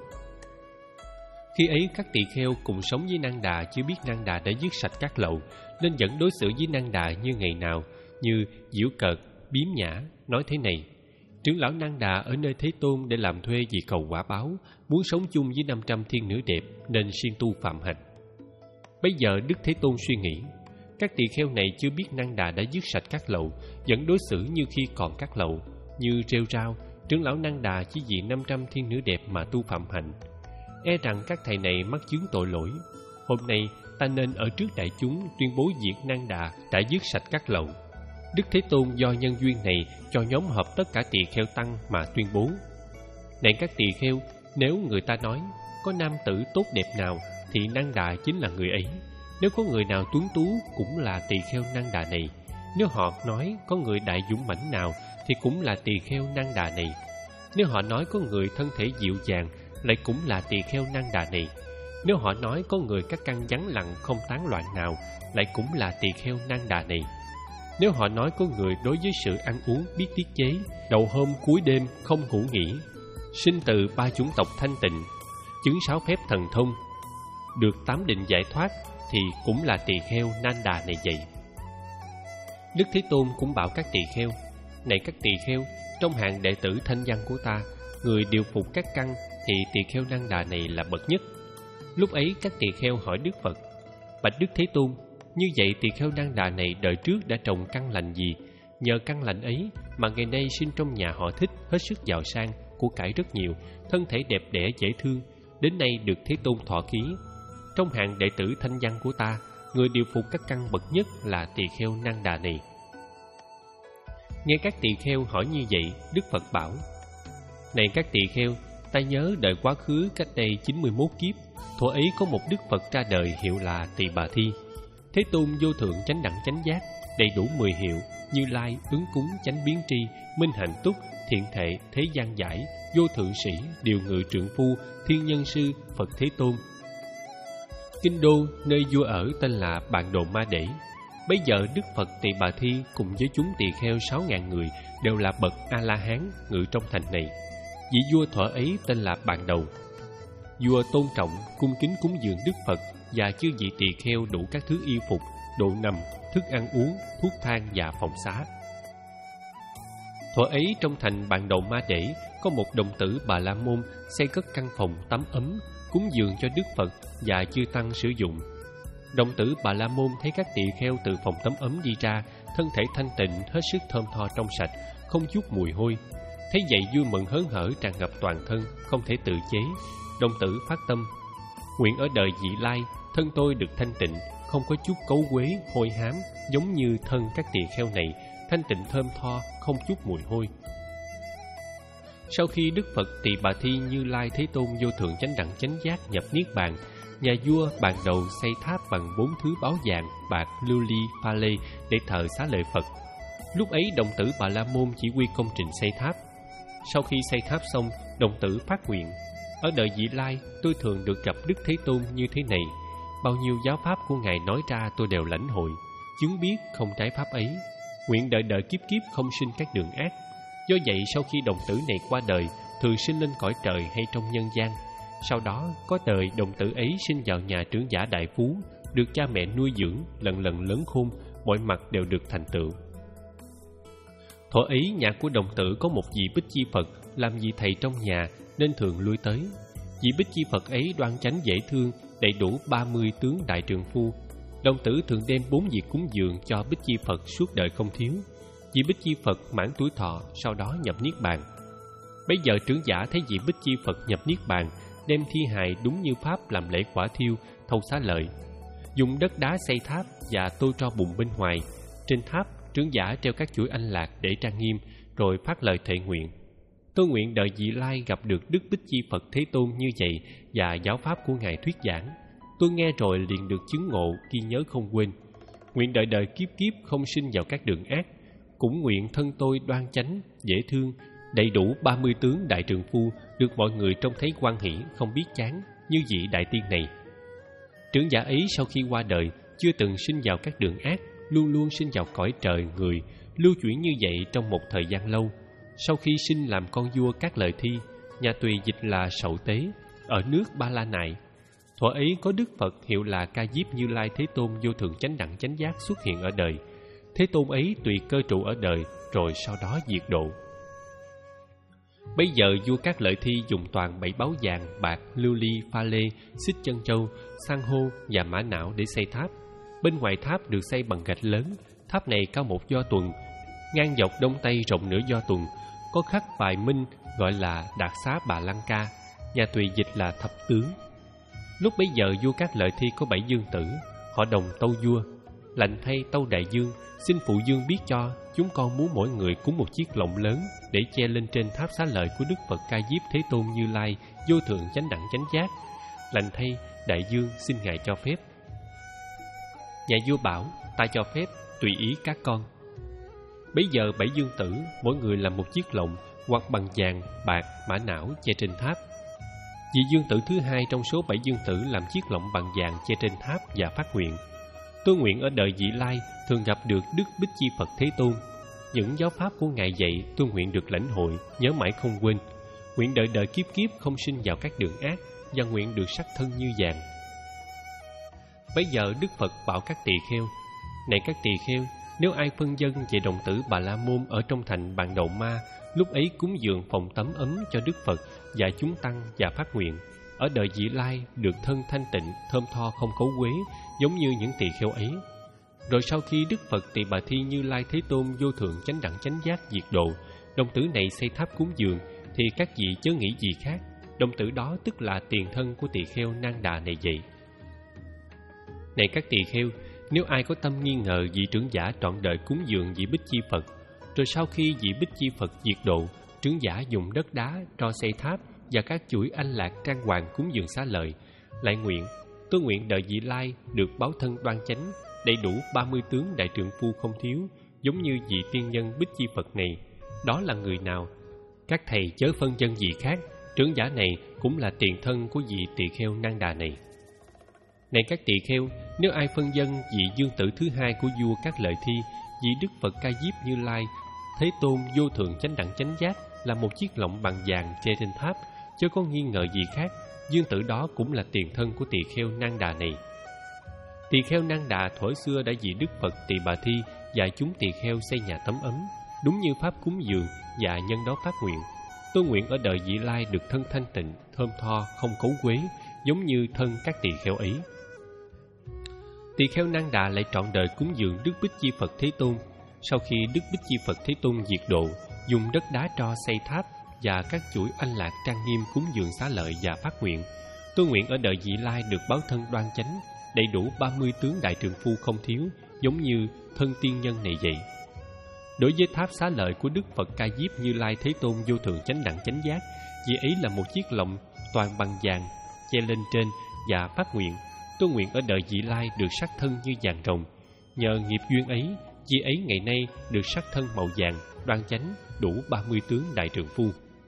Khi ấy, các tỳ kheo cùng sống với Năng Đà chưa biết Năng Đà đã dứt sạch các lậu, nên vẫn đối xử với Năng Đà như ngày nào, như giễu cợt, biếm nhã, nói thế này: Trưởng lão Năng Đà ở nơi Thế Tôn để làm thuê vì cầu quả báo, muốn sống chung với năm trăm thiên nữ đẹp nên siêng tu phạm hạnh. Bây giờ Đức Thế Tôn suy nghĩ, các tỳ kheo này chưa biết Năng Đà đã dứt sạch các lậu, vẫn đối xử như khi còn các lậu, như rêu rao. Trưởng lão Năng Đà chỉ vì năm trăm thiên nữ đẹp mà tu phạm hạnh. E rằng các thầy này mắc chướng tội lỗi. Hôm nay ta nên ở trước đại chúng tuyên bố việc Năng Đà đã dứt sạch các lậu. Đức Thế Tôn do nhân duyên này cho nhóm họp tất cả tỳ kheo tăng mà tuyên bố: Này các tỳ kheo, nếu người ta nói có nam tử tốt đẹp nào thì Năng Đà chính là người ấy. Nếu có người nào tuấn tú cũng là tỳ kheo Năng Đà này. Nếu họ nói có người đại dũng mãnh nào thì cũng là tỳ kheo Năng Đà này. Nếu họ nói có người thân thể dịu dàng lại cũng là tỳ kheo Năng Đà này. Nếu họ nói có người các căn vắng lặng không tán loạn nào lại cũng là tỳ kheo Năng Đà này. Nếu họ nói có người đối với sự ăn uống biết tiết chế, đầu hôm cuối đêm không ngủ nghỉ, sinh từ ba chủng tộc thanh tịnh, chứng sáu phép thần thông, được tám định giải thoát thì cũng là tỳ kheo Nan Đà này vậy. Đức Thế Tôn cũng bảo các tỳ kheo: Này các tỳ kheo, trong hàng đệ tử thanh văn của ta, người điều phục các căn thì tỳ kheo Năng Đà này là bậc nhất. Lúc ấy các tỳ kheo hỏi Đức Phật: Bạch Đức Thế Tôn, như vậy tỳ kheo Năng Đà này đời trước đã trồng căn lành gì? Nhờ căn lành ấy mà ngày nay sinh trong nhà họ Thích hết sức giàu sang, của cải rất nhiều, thân thể đẹp đẽ dễ thương, đến nay được Thế Tôn thọ ký. Trong hàng đệ tử thanh văn của ta, người điều phục các căn bậc nhất là tỳ kheo Năng Đà này. Nghe các tỳ kheo hỏi như vậy, Đức Phật bảo: Này các tỳ kheo, ta nhớ đời quá khứ cách đây chín mươi mốt kiếp, thuở ấy có một Đức Phật ra đời hiệu là Tỳ Bà Thi. Thế Tôn vô thượng chánh đẳng chánh giác, đầy đủ mười hiệu: Như Lai, ứng cúng, chánh biến tri, minh hạnh túc, thiện thệ, thế gian giải, vô thượng sĩ, điều ngự trượng phu, thiên nhân sư, Phật Thế Tôn. Kinh đô nơi vua ở tên là Bạn Đồ Ma Đễ. Bây giờ Đức Phật Tỳ Bà Thi cùng với chúng tỳ kheo sáu ngàn người đều là bậc A-la-hán ngự trong thành này. Vị vua thuở ấy tên là Bạn Đầu. Vua tôn trọng, cung kính cúng dường Đức Phật và chư vị tỳ kheo đủ các thứ y phục, đồ nằm, thức ăn uống, thuốc thang và phòng xá. Thuở ấy trong thành Bạn Đầu Ma Đễ có một đồng tử Bà La Môn xây cất căn phòng tắm ấm, cúng dường cho Đức Phật và chư tăng sử dụng. Đồng tử Bà La Môn thấy các tỳ kheo từ phòng tắm ấm đi ra, thân thể thanh tịnh, hết sức thơm tho trong sạch, không chút mùi hôi. Thấy vậy vui mừng hớn hở tràn ngập toàn thân, không thể tự chế. Đồng tử phát tâm: Nguyện ở đời vị lai, thân tôi được thanh tịnh, không có chút cấu quế, hôi hám, giống như thân các tỳ kheo này, thanh tịnh thơm tho, không chút mùi hôi. Sau khi Đức Phật Tỳ Bà Thi Như Lai Thế Tôn vô thượng chánh đẳng chánh giác nhập niết bàn, nhà vua Bạn Đầu xây tháp bằng bốn thứ báu vàng, bạc, lưu ly, pha lê để thờ xá lợi Phật. Lúc ấy đồng tử Bà La Môn chỉ huy công trình xây tháp. Sau khi xây tháp xong, đồng tử phát nguyện: Ở đời vị lai, tôi thường được gặp Đức Thế Tôn như thế này. Bao nhiêu giáo pháp của Ngài nói ra tôi đều lãnh hội, chứng biết không trái pháp ấy. Nguyện đời đời kiếp kiếp không sinh các đường ác. Do vậy sau khi đồng tử này qua đời, thường sinh lên cõi trời hay trong nhân gian. Sau đó có đời đồng tử ấy sinh vào nhà trưởng giả đại phú, được cha mẹ nuôi dưỡng, lần lần lớn khôn, mọi mặt đều được thành tựu. Thuở ấy nhà của đồng tử có một vị Bích Chi Phật làm vị thầy trong nhà nên thường lui tới. Vị Bích Chi Phật ấy đoan chánh dễ thương, đầy đủ ba mươi tướng đại trượng phu. Đồng tử thường đem bốn việc cúng dường cho Bích Chi Phật suốt đời không thiếu. Vị Bích Chi Phật mãn tuổi thọ, sau đó nhập niết bàn. Bấy giờ trưởng giả thấy vị Bích Chi Phật nhập niết bàn, đem thi hài đúng như pháp làm lễ quả thiêu, thâu xá lợi, dùng đất đá xây tháp và tô tro bùn bên ngoài. Trên tháp, trưởng giả treo các chuỗi anh lạc để trang nghiêm, rồi phát lời thệ nguyện: tôi nguyện đời vị lai gặp được Đức Bích Chi Phật Thế Tôn như vậy và giáo pháp của ngài thuyết giảng. Tôi nghe rồi liền được chứng ngộ, ghi nhớ không quên. Nguyện đời đời kiếp kiếp không sinh vào các đường ác. Cũng nguyện thân tôi đoan chánh, dễ thương, đầy đủ ba mươi tướng đại trượng phu, được mọi người trông thấy hoan hỷ, không biết chán như vị đại tiên này. Trưởng giả ấy sau khi qua đời chưa từng sinh vào các đường ác, luôn luôn sinh vào cõi trời người, lưu chuyển như vậy trong một thời gian lâu. Sau khi sinh làm con vua các lời thi, nhà Tùy dịch là Sậu Tế, ở nước Ba La Nại. Thuở ấy có Đức Phật hiệu là Ca Diếp Như Lai Thế Tôn vô thượng chánh đẳng chánh giác xuất hiện ở đời. Thế Tôn ấy tùy cơ trụ ở đời, rồi sau đó diệt độ. Bây giờ vua các lợi thi dùng toàn bảy báu vàng, bạc, lưu ly, pha lê, xích chân trâu, san hô và mã não để xây tháp. Bên ngoài tháp được xây bằng gạch lớn. Tháp này cao một do tuần, ngang dọc đông tây rộng nửa do tuần, có khắc bài minh gọi là Đạt Xá Bà Lăng Ca, nhà Tùy dịch là Thập Tướng. Lúc bấy giờ vua các lợi thi có bảy dương tử, họ đồng tâu vua: lành thay tâu đại dương, xin phụ dương biết cho, chúng con muốn mỗi người cúng một chiếc lọng lớn để che lên trên tháp xá lợi của Đức Phật Ca Diếp Thế Tôn Như Lai vô thượng chánh đẳng chánh giác. Lành thay đại dương, xin ngài cho phép. Nhà vua bảo: ta cho phép, tùy ý các con. Bấy giờ bảy dương tử mỗi người làm một chiếc lọng hoặc bằng vàng, bạc, mã não che trên tháp. Vị dương tử thứ hai trong số bảy dương tử làm chiếc lọng bằng vàng che trên tháp và phát nguyện: tôi nguyện ở đời vị lai thường gặp được Đức Bích Chi Phật Thế Tôn. Những giáo pháp của ngài dạy tôi nguyện được lãnh hội, nhớ mãi không quên. Nguyện đời đời kiếp kiếp không sinh vào các đường ác, và nguyện được sắc thân như vàng. Bấy giờ Đức Phật bảo các tỳ kheo: này các tỳ kheo, nếu ai phân dân về đồng tử Bà La Môn ở trong thành Bàn Đậu Ma, lúc ấy cúng dường phòng tắm ấm cho Đức Phật và chúng tăng và phát nguyện ở đời vị lai được thân thanh tịnh, thơm tho không cấu quế, giống như những tỳ kheo ấy. Rồi sau khi Đức Phật Tỳ Bà Thi Như Lai Thế Tôn vô thượng chánh đẳng chánh giác diệt độ, đồng tử này xây tháp cúng dường, thì các vị chớ nghĩ gì khác, đồng tử đó tức là tiền thân của tỳ kheo Nang Đà này vậy. Này các tỳ kheo, nếu ai có tâm nghi ngờ vị trưởng giả trọn đời cúng dường vị Bích Chi Phật, rồi sau khi vị Bích Chi Phật diệt độ, trưởng giả dùng đất đá tro xây tháp và các chuỗi anh lạc trang hoàng cúng dường xá lợi, lại nguyện: tôi nguyện đời vị lai được báo thân đoan chánh, đầy đủ ba mươi tướng đại trượng phu không thiếu, giống như vị tiên nhân Bích Chi Phật này. Đó là người nào? Các thầy chớ phân dân gì khác, trưởng giả này cũng là tiền thân của vị tỳ kheo Nang Đà này. Này các tỳ kheo, nếu ai phân dân vị dương tử thứ hai của vua các lợi thi, vị Đức Phật Ca Diếp Như Lai Thế Tôn vô thượng chánh đẳng chánh giác là một chiếc lọng bằng vàng che trên tháp, chớ có nghi ngờ gì khác, dương tử đó cũng là tiền thân của tỳ kheo Nang Đà này. Tỳ kheo Nang Đà thuở xưa đã vì Đức Phật Tỳ Bà Thi và chúng tỳ kheo xây nhà tắm ấm, đúng như pháp cúng dường, và nhân đó phát nguyện: tôi nguyện ở đời vị lai được thân thanh tịnh, thơm tho không cấu quế, giống như thân các tỳ kheo ấy. Tỳ kheo Nang Đà lại trọn đời cúng dường Đức Bích Chi Phật Thế Tôn. Sau khi Đức Bích Chi Phật Thế Tôn diệt độ, dùng đất đá tro xây tháp và các chuỗi anh lạc trang nghiêm cúng dường xá lợi và phát nguyện: tôi nguyện ở đời vị lai được báo thân đoan chánh, đầy đủ ba mươi tướng đại trượng phu không thiếu, giống như thân tiên nhân này vậy. Đối với tháp xá lợi của Đức Phật Ca Diếp Như Lai Thế Tôn vô thượng chánh đẳng chánh giác, vì ấy là một chiếc lọng toàn bằng vàng che lên trên và phát nguyện: tôi nguyện ở đời vị lai được sắc thân như vàng rồng. Nhờ nghiệp duyên ấy, vì ấy ngày nay được sắc thân màu vàng, đoan chánh, đủ ba mươi tướng đại trượng phu.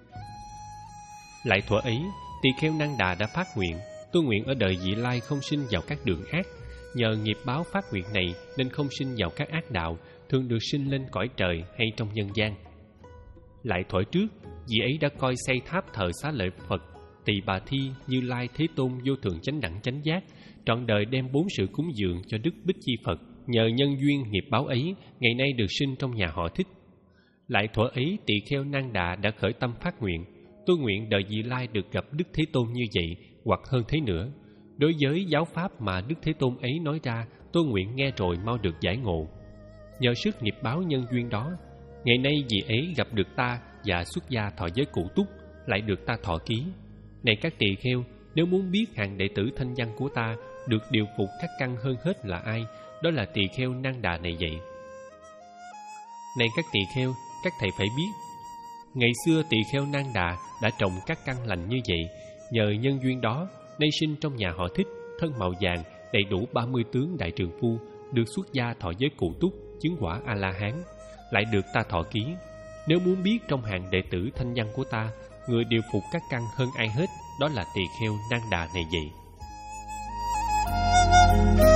Lại thuở ấy, tỳ kheo Nang Đà đã phát nguyện: tôi nguyện ở đời vị lai không sinh vào các đường ác. Nhờ nghiệp báo phát nguyện này nên không sinh vào các ác đạo, thường được sinh lên cõi trời hay trong nhân gian. Lại thuở trước, vị ấy đã coi xây tháp thờ xá lợi Phật Tỳ Bà Thi, Như Lai, Thế Tôn vô thượng chánh đẳng chánh giác, trọn đời đem bốn sự cúng dường cho Đức Bích Chi Phật. Nhờ nhân duyên nghiệp báo ấy, ngày nay được sinh trong nhà họ Thích. Lại thuở ấy, tỳ kheo Nang Đà đã khởi tâm phát nguyện: tôi nguyện đời vị lai được gặp Đức Thế Tôn như vậy, hoặc hơn thế nữa. Đối với giáo pháp mà Đức Thế Tôn ấy nói ra, tôi nguyện nghe rồi mau được giải ngộ. Nhờ sức nghiệp báo nhân duyên đó, ngày nay vị ấy gặp được ta và xuất gia thọ giới cụ túc, lại được ta thọ ký. Này các tỳ kheo, nếu muốn biết hạng đệ tử thanh văn của ta được điều phục các căn hơn hết là ai, đó là tỳ kheo Nang Đà này vậy. Này các tỳ kheo, các thầy phải biết, ngày xưa tỳ kheo Nang Đà đã trồng các căn lành như vậy. Nhờ nhân duyên đó, nay sinh trong nhà họ Thích, thân màu vàng, đầy đủ ba mươi tướng đại trường phu, được xuất gia thọ giới cụ túc, chứng quả A La Hán, lại được ta thọ ký. Nếu muốn biết trong hàng đệ tử thanh văn của ta, người điều phục các căn hơn ai hết, đó là tỳ kheo Nang Đà này vậy.